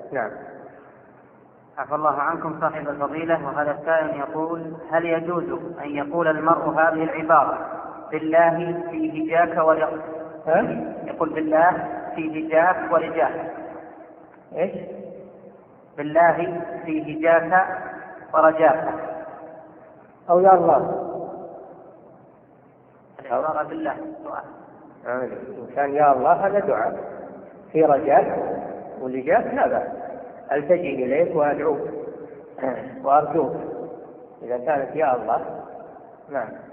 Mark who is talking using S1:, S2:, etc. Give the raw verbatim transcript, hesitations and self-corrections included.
S1: نعم.
S2: عفى الله عنكم صاحب الفضيلة. وهذا السائل يقول: هل يجوز أن يقول المرء هذه العبارة بالله في هجاك ورجاك؟ يقول بالله في هجاك ورجاك.
S1: إيش؟
S2: بالله في هجاك ورجاك،
S1: أو يا الله.
S2: العبارة بالله سؤال.
S1: إن كان يا الله هذا دعاء، في رجاك ولجاك لا بأس، ألتجئ إليك وأدعوك وأرجوك إذا كانت يا الله. نعم.